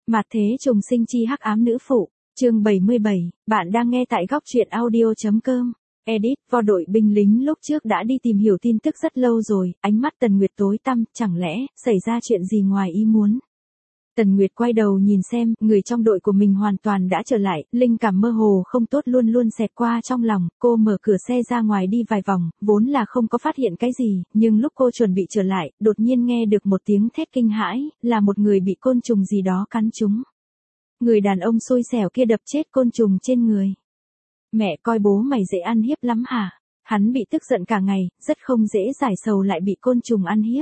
Mạt thế trùng sinh chi hắc ám nữ phụ, chương 77, bạn đang nghe tại góc truyện audio.com. Edit, vào đội binh lính lúc trước đã đi tìm hiểu tin tức rất lâu rồi, ánh mắt Tần Nguyệt tối tăm, chẳng lẽ, xảy ra chuyện gì ngoài ý muốn. Tần Nguyệt quay đầu nhìn xem, người trong đội của mình hoàn toàn đã trở lại, linh cảm mơ hồ không tốt luôn luôn xẹt qua trong lòng, cô mở cửa xe ra ngoài đi vài vòng, vốn là không có phát hiện cái gì, nhưng lúc cô chuẩn bị trở lại, đột nhiên nghe được một tiếng thét kinh hãi, là một người bị côn trùng gì đó cắn trúng. Người đàn ông xui xẻo kia đập chết côn trùng trên người. Mẹ coi bố mày dễ ăn hiếp lắm hả? Hắn bị tức giận cả ngày, rất không dễ giải sầu lại bị côn trùng ăn hiếp.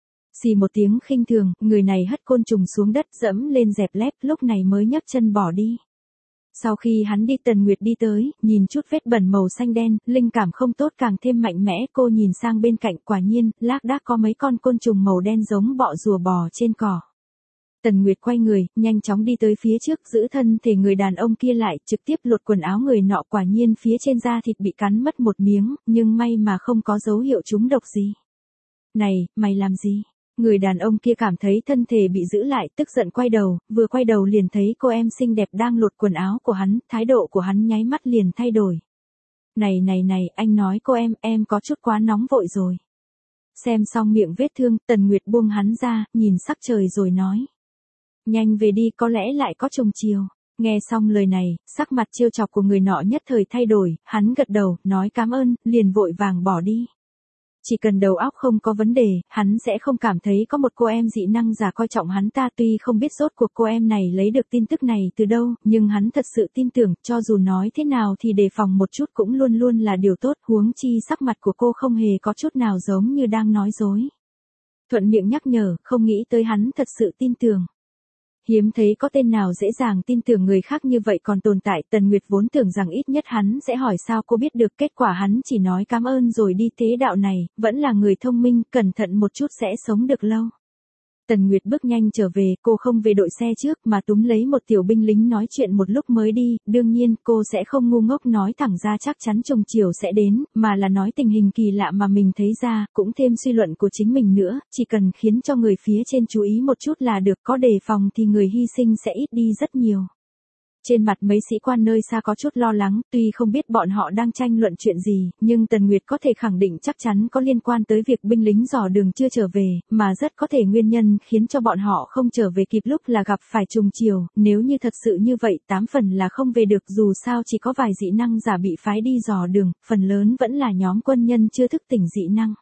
Xì một tiếng khinh thường, người này hất côn trùng xuống đất dẫm lên dẹp lép, lúc này mới nhấc chân bỏ đi. Sau khi hắn đi Tần Nguyệt đi tới, nhìn chút vết bẩn màu xanh đen, linh cảm không tốt càng thêm mạnh mẽ, cô nhìn sang bên cạnh, quả nhiên, lác đác có mấy con côn trùng màu đen giống bọ rùa bò trên cỏ. Tần Nguyệt quay người, nhanh chóng đi tới phía trước, giữ thân thể người đàn ông kia lại, trực tiếp lột quần áo người nọ, quả nhiên phía trên da thịt bị cắn mất một miếng, nhưng may mà không có dấu hiệu trúng độc gì. Này, mày làm gì? Người đàn ông kia cảm thấy thân thể bị giữ lại, tức giận quay đầu, vừa quay đầu liền thấy cô em xinh đẹp đang lột quần áo của hắn, thái độ của hắn nháy mắt liền thay đổi. Này, anh nói cô em có chút quá nóng vội rồi. Xem xong miệng vết thương, Tần Nguyệt buông hắn ra, nhìn sắc trời rồi nói. Nhanh về đi, có lẽ lại có trùng chiều. Nghe xong lời này, sắc mặt trêu chọc của người nọ nhất thời thay đổi, hắn gật đầu, nói cảm ơn, liền vội vàng bỏ đi. Chỉ cần đầu óc không có vấn đề, hắn sẽ không cảm thấy có một cô em dị năng giả coi trọng hắn ta, tuy không biết rốt cuộc cô em này lấy được tin tức này từ đâu, nhưng hắn thật sự tin tưởng, cho dù nói thế nào thì đề phòng một chút cũng luôn luôn là điều tốt, huống chi sắc mặt của cô không hề có chút nào giống như đang nói dối. Thuận miệng nhắc nhở, không nghĩ tới hắn thật sự tin tưởng. Hiếm thấy có tên nào dễ dàng tin tưởng người khác như vậy còn tồn tại. Tần Nguyệt vốn tưởng rằng ít nhất hắn sẽ hỏi sao cô biết được, kết quả hắn chỉ nói cảm ơn rồi đi. Thế đạo này, vẫn là người thông minh, cẩn thận một chút sẽ sống được lâu. Tần Nguyệt bước nhanh trở về, cô không về đội xe trước mà túm lấy một tiểu binh lính nói chuyện một lúc mới đi, đương nhiên cô sẽ không ngu ngốc nói thẳng ra chắc chắn trùng chiều sẽ đến, mà là nói tình hình kỳ lạ mà mình thấy ra, cũng thêm suy luận của chính mình nữa, chỉ cần khiến cho người phía trên chú ý một chút là được, có đề phòng thì người hy sinh sẽ ít đi rất nhiều. Trên mặt mấy sĩ quan nơi xa có chút lo lắng, tuy không biết bọn họ đang tranh luận chuyện gì, nhưng Tần Nguyệt có thể khẳng định chắc chắn có liên quan tới việc binh lính dò đường chưa trở về, mà rất có thể nguyên nhân khiến cho bọn họ không trở về kịp lúc là gặp phải trùng chiều, nếu như thật sự như vậy 8 phần là không về được, dù sao chỉ có vài dị năng giả bị phái đi dò đường, phần lớn vẫn là nhóm quân nhân chưa thức tỉnh dị năng.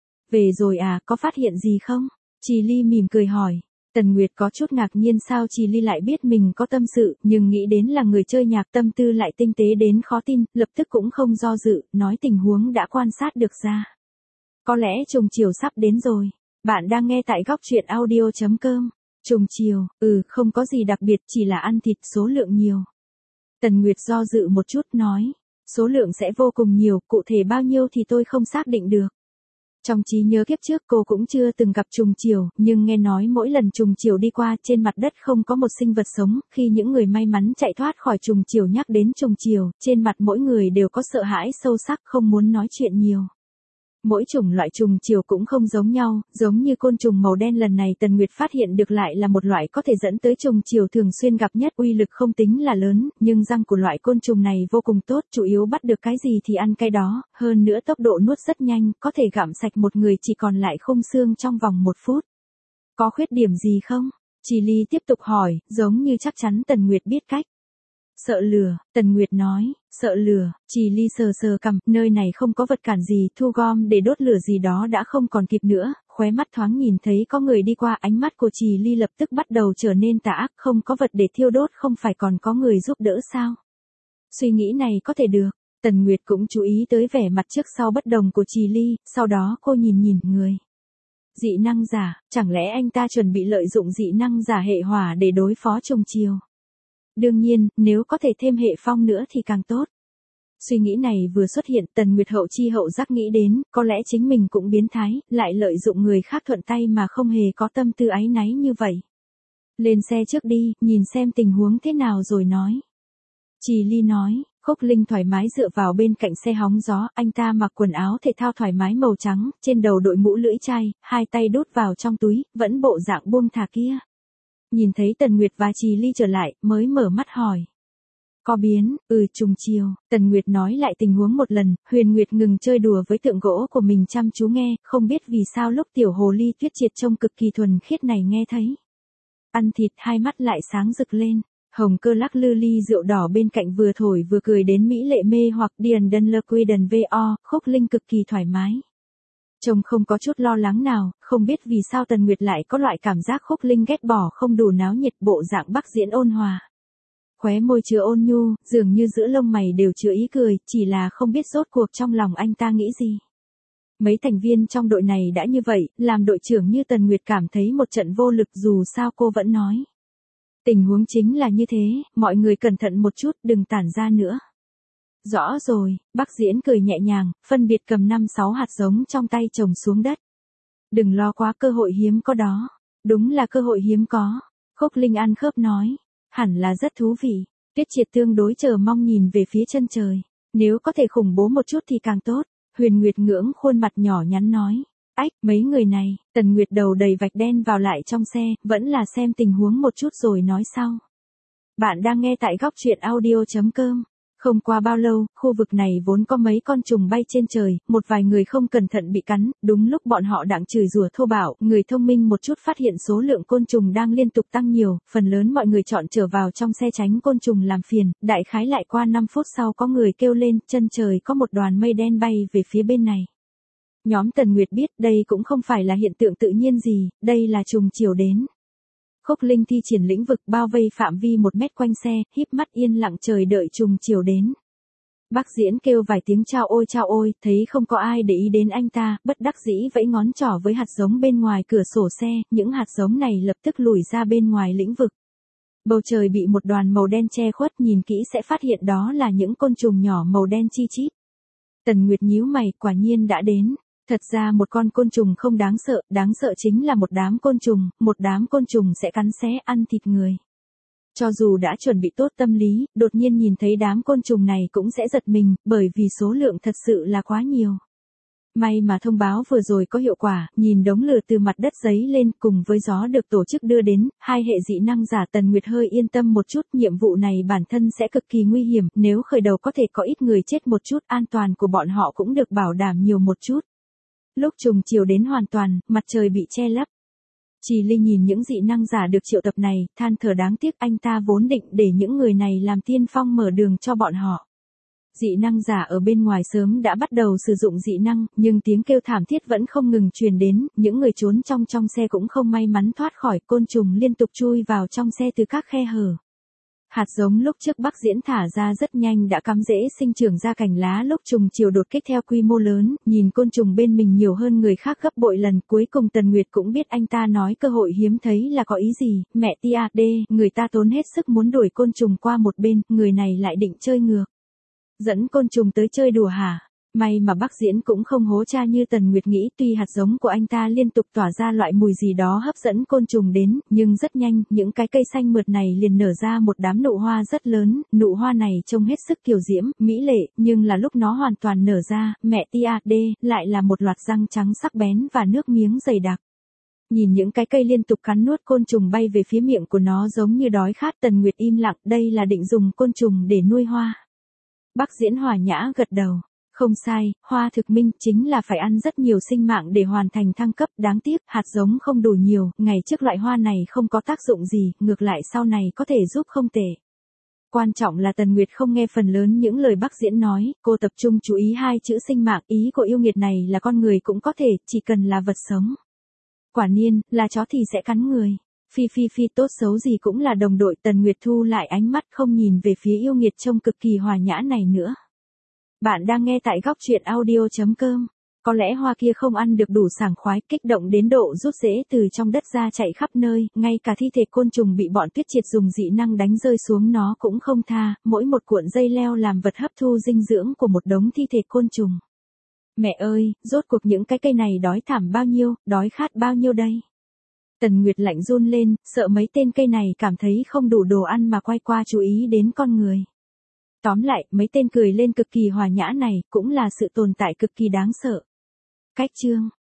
Về rồi à, có phát hiện gì không? Trì Ly mỉm cười hỏi. Tần Nguyệt có chút ngạc nhiên sao Trì Ly lại biết mình có tâm sự, nhưng nghĩ đến là người chơi nhạc tâm tư lại tinh tế đến khó tin, lập tức cũng không do dự, nói tình huống đã quan sát được ra. Có lẽ trùng chiều sắp đến rồi. Bạn đang nghe tại góc truyện audio.com. Trùng chiều, không có gì đặc biệt, chỉ là ăn thịt số lượng nhiều. Tần Nguyệt do dự một chút nói, số lượng sẽ vô cùng nhiều, cụ thể bao nhiêu thì tôi không xác định được. Trong trí nhớ kiếp trước cô cũng chưa từng gặp trùng chiều, nhưng nghe nói mỗi lần trùng chiều đi qua trên mặt đất không có một sinh vật sống, khi những người may mắn chạy thoát khỏi trùng chiều nhắc đến trùng chiều, trên mặt mỗi người đều có sợ hãi sâu sắc, không muốn nói chuyện nhiều. Mỗi chủng loại trùng chiều cũng không giống nhau, giống như côn trùng màu đen lần này Tần Nguyệt phát hiện được lại là một loại có thể dẫn tới trùng chiều thường xuyên gặp nhất, uy lực không tính là lớn, nhưng răng của loại côn trùng này vô cùng tốt, chủ yếu bắt được cái gì thì ăn cái đó, hơn nữa tốc độ nuốt rất nhanh, có thể gặm sạch một người chỉ còn lại khung xương trong vòng 1 phút. Có khuyết điểm gì không? Trì Ly tiếp tục hỏi, giống như chắc chắn Tần Nguyệt biết cách. Sợ lửa, Tần Nguyệt nói, sợ lửa, Trì Ly sờ cằm, nơi này không có vật cản gì, thu gom để đốt lửa gì đó đã không còn kịp nữa, khóe mắt thoáng nhìn thấy có người đi qua, ánh mắt của Trì Ly lập tức bắt đầu trở nên tà ác, không có vật để thiêu đốt không phải còn có người giúp đỡ sao? Suy nghĩ này có thể được, Tần Nguyệt cũng chú ý tới vẻ mặt trước sau bất đồng của Trì Ly, sau đó cô nhìn người. Dị năng giả, chẳng lẽ anh ta chuẩn bị lợi dụng dị năng giả hệ hỏa để đối phó trùng chiều? Đương nhiên, nếu có thể thêm hệ phong nữa thì càng tốt. Suy nghĩ này vừa xuất hiện, Tần Nguyệt hậu chi hậu giác nghĩ đến, có lẽ chính mình cũng biến thái, lại lợi dụng người khác thuận tay mà không hề có tâm tư áy náy như vậy. Lên xe trước đi, nhìn xem tình huống thế nào rồi nói. Trì Ly nói, Khúc Linh thoải mái dựa vào bên cạnh xe hóng gió, anh ta mặc quần áo thể thao thoải mái màu trắng, trên đầu đội mũ lưỡi chai, hai tay đút vào trong túi, vẫn bộ dạng buông thả kia. Nhìn thấy Tần Nguyệt và Trì Ly trở lại, mới mở mắt hỏi. Có biến, trùng chiều, Tần Nguyệt nói lại tình huống một lần, Huyền Nguyệt ngừng chơi đùa với tượng gỗ của mình chăm chú nghe, không biết vì sao lúc tiểu hồ ly Tuyết Triệt trông cực kỳ thuần khiết này nghe thấy. Ăn thịt hai mắt lại sáng rực lên, Hồng Cơ lắc lư ly rượu đỏ bên cạnh vừa thổi vừa cười đến mỹ lệ mê hoặc điền đân lơ quy đần vo, Khúc Linh cực kỳ thoải mái. Trông không có chút lo lắng nào, không biết vì sao Tần Nguyệt lại có loại cảm giác Khúc Linh ghét bỏ không đủ náo nhiệt bộ dạng Bắc Diễn ôn hòa. Khóe môi chứa ôn nhu, dường như giữa lông mày đều chứa ý cười, chỉ là không biết rốt cuộc trong lòng anh ta nghĩ gì. Mấy thành viên trong đội này đã như vậy, làm đội trưởng như Tần Nguyệt cảm thấy một trận vô lực dù sao cô vẫn nói. Tình huống chính là như thế, mọi người cẩn thận một chút đừng tản ra nữa. Rõ rồi, Bắc Diễn cười nhẹ nhàng, phân biệt cầm 5-6 hạt giống trong tay chồng xuống đất. Đừng lo quá, cơ hội hiếm có đó. Đúng là cơ hội hiếm có. Khúc Linh ăn khớp nói. Hẳn là rất thú vị. Tuyết Triệt tương đối chờ mong nhìn về phía chân trời. Nếu có thể khủng bố một chút thì càng tốt. Huyền Nguyệt ngưỡng khuôn mặt nhỏ nhắn nói. Ách, mấy người này, Tần Nguyệt đầu đầy vạch đen vào lại trong xe, vẫn là xem tình huống một chút rồi nói sau. Bạn đang nghe tại góc truyện audio.com. Không qua bao lâu, khu vực này vốn có mấy con trùng bay trên trời, một vài người không cẩn thận bị cắn, đúng lúc bọn họ đang chửi rủa thô bạo, người thông minh một chút phát hiện số lượng côn trùng đang liên tục tăng nhiều, phần lớn mọi người chọn trở vào trong xe tránh côn trùng làm phiền, đại khái lại qua 5 phút sau có người kêu lên, chân trời có một đoàn mây đen bay về phía bên này. Nhóm Tần Nguyệt biết đây cũng không phải là hiện tượng tự nhiên gì, đây là trùng chiều đến. Khúc Linh thi triển lĩnh vực bao vây phạm vi 1 mét quanh xe, híp mắt yên lặng chờ đợi trùng chiều đến. Bắc Diễn kêu vài tiếng chao ôi, thấy không có ai để ý đến anh ta, bất đắc dĩ vẫy ngón trỏ với hạt giống bên ngoài cửa sổ xe, những hạt giống này lập tức lùi ra bên ngoài lĩnh vực. Bầu trời bị một đoàn màu đen che khuất, nhìn kỹ sẽ phát hiện đó là những côn trùng nhỏ màu đen chi chít. Tần Nguyệt nhíu mày, quả nhiên đã đến. Thật ra một con côn trùng không đáng sợ chính là một đám côn trùng sẽ cắn xé ăn thịt người. Cho dù đã chuẩn bị tốt tâm lý, đột nhiên nhìn thấy đám côn trùng này cũng sẽ giật mình, bởi vì số lượng thật sự là quá nhiều. May mà thông báo vừa rồi có hiệu quả, nhìn đống lửa từ mặt đất giấy lên cùng với gió được tổ chức đưa đến, 2 hệ dị năng giả Tần Nguyệt hơi yên tâm một chút, nhiệm vụ này bản thân sẽ cực kỳ nguy hiểm, nếu khởi đầu có thể có ít người chết một chút, an toàn của bọn họ cũng được bảo đảm nhiều một chút. Lúc trùng chiều đến hoàn toàn, mặt trời bị che lấp. Trì Ly nhìn những dị năng giả được triệu tập này, than thở đáng tiếc anh ta vốn định để những người này làm tiên phong mở đường cho bọn họ. Dị năng giả ở bên ngoài sớm đã bắt đầu sử dụng dị năng, nhưng tiếng kêu thảm thiết vẫn không ngừng truyền đến, những người trốn trong xe cũng không may mắn thoát khỏi, côn trùng liên tục chui vào trong xe từ các khe hở. Hạt giống lúc trước Bắc Diễn thả ra rất nhanh đã cắm rễ sinh trưởng ra cành lá, lúc trùng chiều đột kích theo quy mô lớn, nhìn côn trùng bên mình nhiều hơn người khác gấp bội lần, cuối cùng Tần Nguyệt cũng biết anh ta nói cơ hội hiếm thấy là có ý gì, mẹ tia, người ta tốn hết sức muốn đuổi côn trùng qua một bên, người này lại định chơi ngược. Dẫn côn trùng tới chơi đùa hả? May mà Bắc Diễn cũng không hố cha như Tần Nguyệt nghĩ, tuy hạt giống của anh ta liên tục tỏa ra loại mùi gì đó hấp dẫn côn trùng đến, nhưng rất nhanh, những cái cây xanh mượt này liền nở ra một đám nụ hoa rất lớn, nụ hoa này trông hết sức kiều diễm, mỹ lệ, nhưng là lúc nó hoàn toàn nở ra, mẹ tia, lại là một loạt răng trắng sắc bén và nước miếng dày đặc. Nhìn những cái cây liên tục cắn nuốt côn trùng bay về phía miệng của nó giống như đói khát, Tần Nguyệt im lặng, đây là định dùng côn trùng để nuôi hoa. Bắc Diễn hòa nhã gật đầu. Không sai, hoa thực minh chính là phải ăn rất nhiều sinh mạng để hoàn thành thăng cấp, đáng tiếc, hạt giống không đủ nhiều, ngày trước loại hoa này không có tác dụng gì, ngược lại sau này có thể giúp không tệ. Quan trọng là Tần Nguyệt không nghe phần lớn những lời Bắc Diễn nói, cô tập trung chú ý 2 chữ sinh mạng, ý của yêu nghiệt này là con người cũng có thể, chỉ cần là vật sống. Quả nhiên, là chó thì sẽ cắn người. Phi tốt xấu gì cũng là đồng đội, Tần Nguyệt thu lại ánh mắt không nhìn về phía yêu nghiệt trông cực kỳ hòa nhã này nữa. Bạn đang nghe tại góc truyện audio.com. Có lẽ hoa kia không ăn được đủ sảng khoái, kích động đến độ rút rễ từ trong đất ra chạy khắp nơi, ngay cả thi thể côn trùng bị bọn Tuyết Triệt dùng dị năng đánh rơi xuống nó cũng không tha, mỗi một cuộn dây leo làm vật hấp thu dinh dưỡng của một đống thi thể côn trùng. Mẹ ơi, rốt cuộc những cái cây này đói thảm bao nhiêu, đói khát bao nhiêu đây? Tần Nguyệt lạnh run lên, sợ mấy tên cây này cảm thấy không đủ đồ ăn mà quay qua chú ý đến con người. Tóm lại, mấy tên cười lên cực kỳ hòa nhã này, cũng là sự tồn tại cực kỳ đáng sợ. Cách chương